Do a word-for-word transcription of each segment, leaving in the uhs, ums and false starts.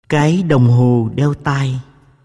Cái đồng hồ đeo tay.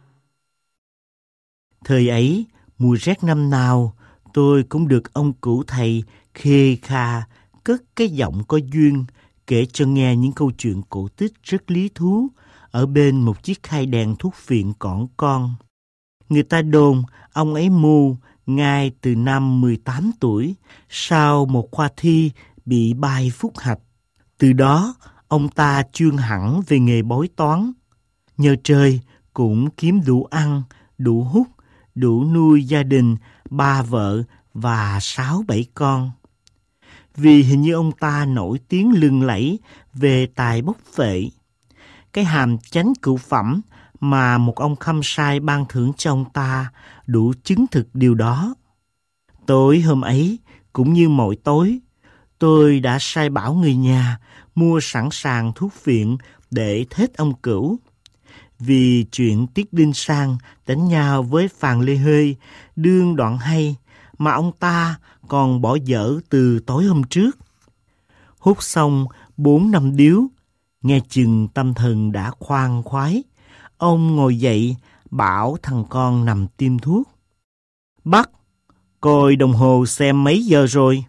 Thời ấy, mùa rét năm nào, tôi cũng được ông cửu thầy khê kha cất cái giọng có duyên kể cho nghe những câu chuyện cổ tích rất lý thú ở bên một chiếc khay đèn thuốc viện cỏn con. Người ta đồn ông ấy mù ngay từ năm mười tám tuổi sau một khoa thi bị bai phúc hạch. Từ đó, ông ta chuyên hẳn về nghề bói toán. Nhờ trời cũng kiếm đủ ăn, đủ hút, đủ nuôi gia đình, ba vợ và sáu bảy con. Vì hình như ông ta nổi tiếng lừng lẫy về tài bốc phệ. Cái hàm chánh cửu phẩm mà một ông khâm sai ban thưởng cho ông ta đủ chứng thực điều đó. Tối hôm ấy, cũng như mọi tối, tôi đã sai bảo người nhà mua sẵn sàng thuốc viện để thết ông cửu. Vì chuyện Tiết Đinh Sang đánh nhau với Phàn Lê Hơi đương đoạn hay mà ông ta còn bỏ dở từ tối hôm trước. Hút xong bốn năm điếu, nghe chừng tâm thần đã khoan khoái, ông ngồi dậy bảo thằng con nằm tiêm thuốc. Bắt, coi đồng hồ xem mấy giờ rồi.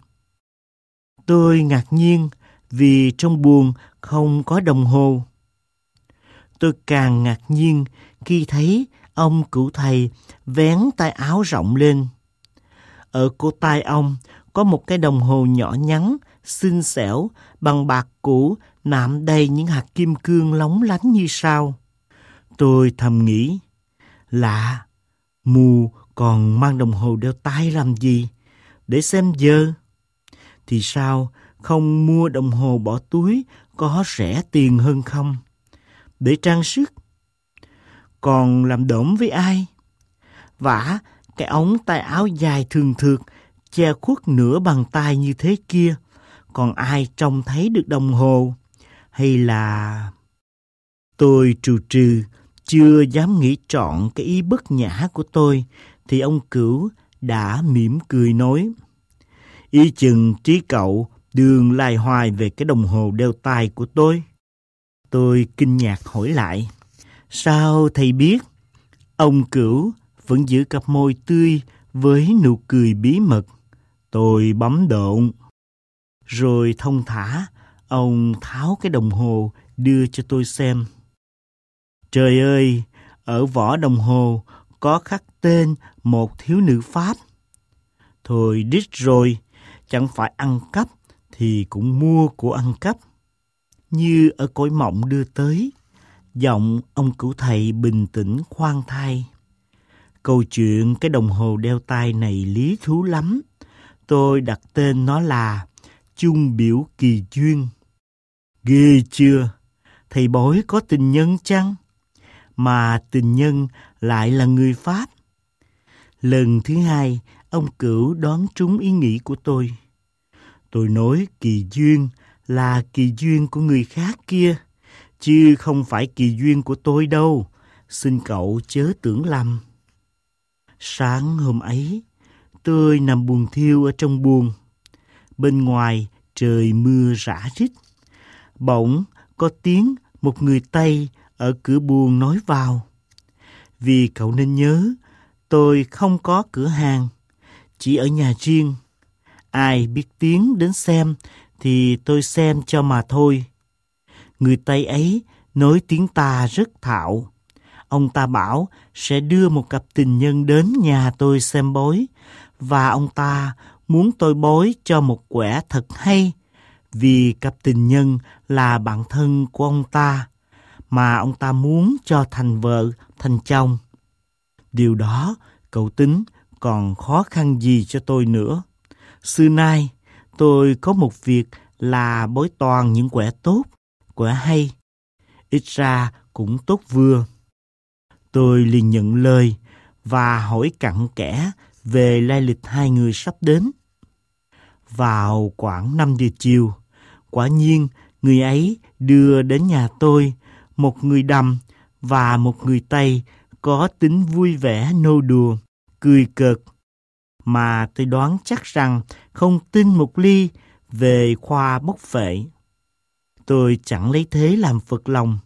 Tôi ngạc nhiên vì trong buồng không có đồng hồ. Tôi càng ngạc nhiên khi thấy ông cửu thầy vén tay áo rộng lên. Ở cổ tay ông có một cái đồng hồ nhỏ nhắn, xinh xẻo, bằng bạc cũ, nạm đầy những hạt kim cương lóng lánh như sao. Tôi thầm nghĩ, lạ, mù còn mang đồng hồ đeo tay làm gì? Để xem giờ. Thì sao không mua đồng hồ bỏ túi có rẻ tiền hơn không? Để trang sức. Còn làm đổm với ai? Vả cái ống tay áo dài thường thượt che khuất nửa bàn tay như thế kia, còn ai trông thấy được đồng hồ? Hay là... Tôi trù trừ, chưa dám nghĩ trọn cái ý bất nhã của tôi, thì ông cửu đã mỉm cười nói, ý chừng trí cậu đường lai hoài về cái đồng hồ đeo tay của tôi. Tôi kinh ngạc hỏi lại, sao thầy biết? Ông cửu vẫn giữ cặp môi tươi với nụ cười bí mật. Tôi bấm độn. Rồi thông thả, ông tháo cái đồng hồ đưa cho tôi xem. Trời ơi, ở vỏ đồng hồ có khắc tên một thiếu nữ Pháp. Thôi đít rồi, chẳng phải ăn cắp thì cũng mua của ăn cắp. Như ở cõi mộng đưa tới, giọng ông cửu thầy bình tĩnh khoan thai. Câu chuyện cái đồng hồ đeo tay này lý thú lắm. Tôi đặt tên nó là Chung Biểu Kỳ Duyên. Ghê chưa? Thầy bói có tình nhân chăng? Mà tình nhân lại là người Pháp. Lần thứ hai, ông cửu đoán trúng ý nghĩ của tôi. Tôi nói kỳ duyên là kỳ duyên của người khác kia, chứ không phải kỳ duyên của tôi đâu. Xin cậu chớ tưởng lầm. Sáng hôm ấy, tôi nằm buồn thiêu ở trong buồng. Bên ngoài trời mưa rã rít. Bỗng có tiếng một người Tây ở cửa buồng nói vào. Vì cậu nên nhớ, tôi không có cửa hàng, chỉ ở nhà riêng. Ai biết tiếng đến xem thì tôi xem cho mà thôi. Người Tây ấy nói tiếng ta rất thạo. Ông ta bảo sẽ đưa một cặp tình nhân đến nhà tôi xem bói, và ông ta muốn tôi bói cho một quẻ thật hay, vì cặp tình nhân là bạn thân của ông ta, mà ông ta muốn cho thành vợ, thành chồng. Điều đó cậu tính còn khó khăn gì cho tôi nữa. Xưa nay tôi có một việc là bói toàn những quẻ tốt, quẻ hay, ít ra cũng tốt vừa. Tôi liền nhận lời và hỏi cặn kẽ về lai lịch hai người sắp đến. Vào khoảng năm giờ chiều, quả nhiên người ấy đưa đến nhà tôi một người Đầm và một người Tây có tính vui vẻ nô đùa, cười cợt, mà tôi đoán chắc rằng không tin một ly về khoa bốc phệ. Tôi chẳng lấy thế làm phật lòng,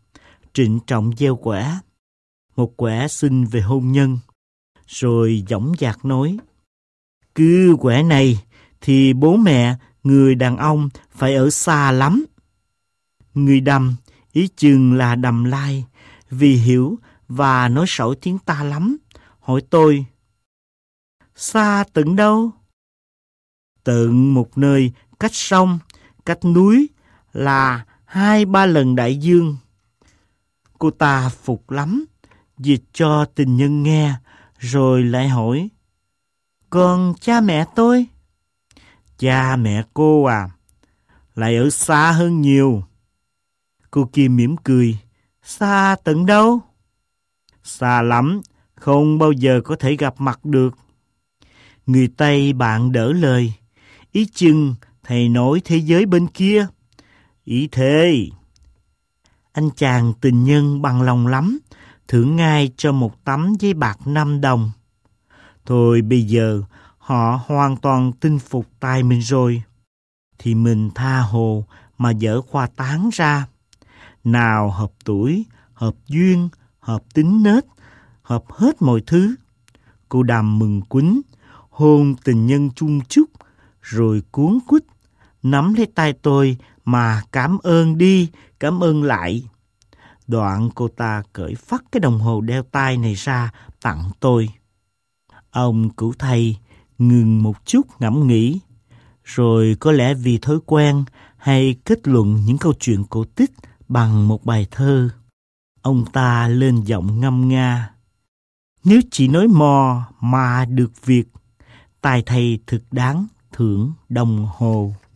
trịnh trọng gieo quả. Một quả xin về hôn nhân, rồi dõng dạc nói: cứ quả này thì bố mẹ người đàn ông phải ở xa lắm. Người Đầm, ý chừng là Đầm Lai, vì hiểu và nói sỏi tiếng ta lắm, hỏi tôi: xa tận đâu? Tận một nơi cách sông, cách núi là hai ba lần đại dương. Cô ta phục lắm, dịch cho tình nhân nghe, rồi lại hỏi: còn cha mẹ tôi? Cha mẹ cô à, lại ở xa hơn nhiều. Cô kia mỉm cười: xa tận đâu? Xa lắm, không bao giờ có thể gặp mặt được. Người Tây bạn đỡ lời: ý chừng thầy nói thế giới bên kia. Ý thế. Anh chàng tình nhân bằng lòng lắm, thưởng ngay cho một tấm giấy bạc năm đồng. Thôi bây giờ họ hoàn toàn tin phục tay mình rồi, thì mình tha hồ mà dở khoa tán ra. Nào hợp tuổi, hợp duyên, hợp tính nết, hợp hết mọi thứ. Cô Đầm mừng quýnh, hôn tình nhân chung chúc, rồi cuống quýt nắm lấy tay tôi mà cảm ơn đi, cảm ơn lại. Đoạn cô ta cởi phắt cái đồng hồ đeo tay này ra tặng tôi. Ông cửu thầy ngừng một chút ngẫm nghĩ, rồi có lẽ vì thói quen hay kết luận những câu chuyện cổ tích bằng một bài thơ, ông ta lên giọng ngâm nga: nếu chỉ nói mò mà được việc, tài thầy thực đáng thưởng đồng hồ.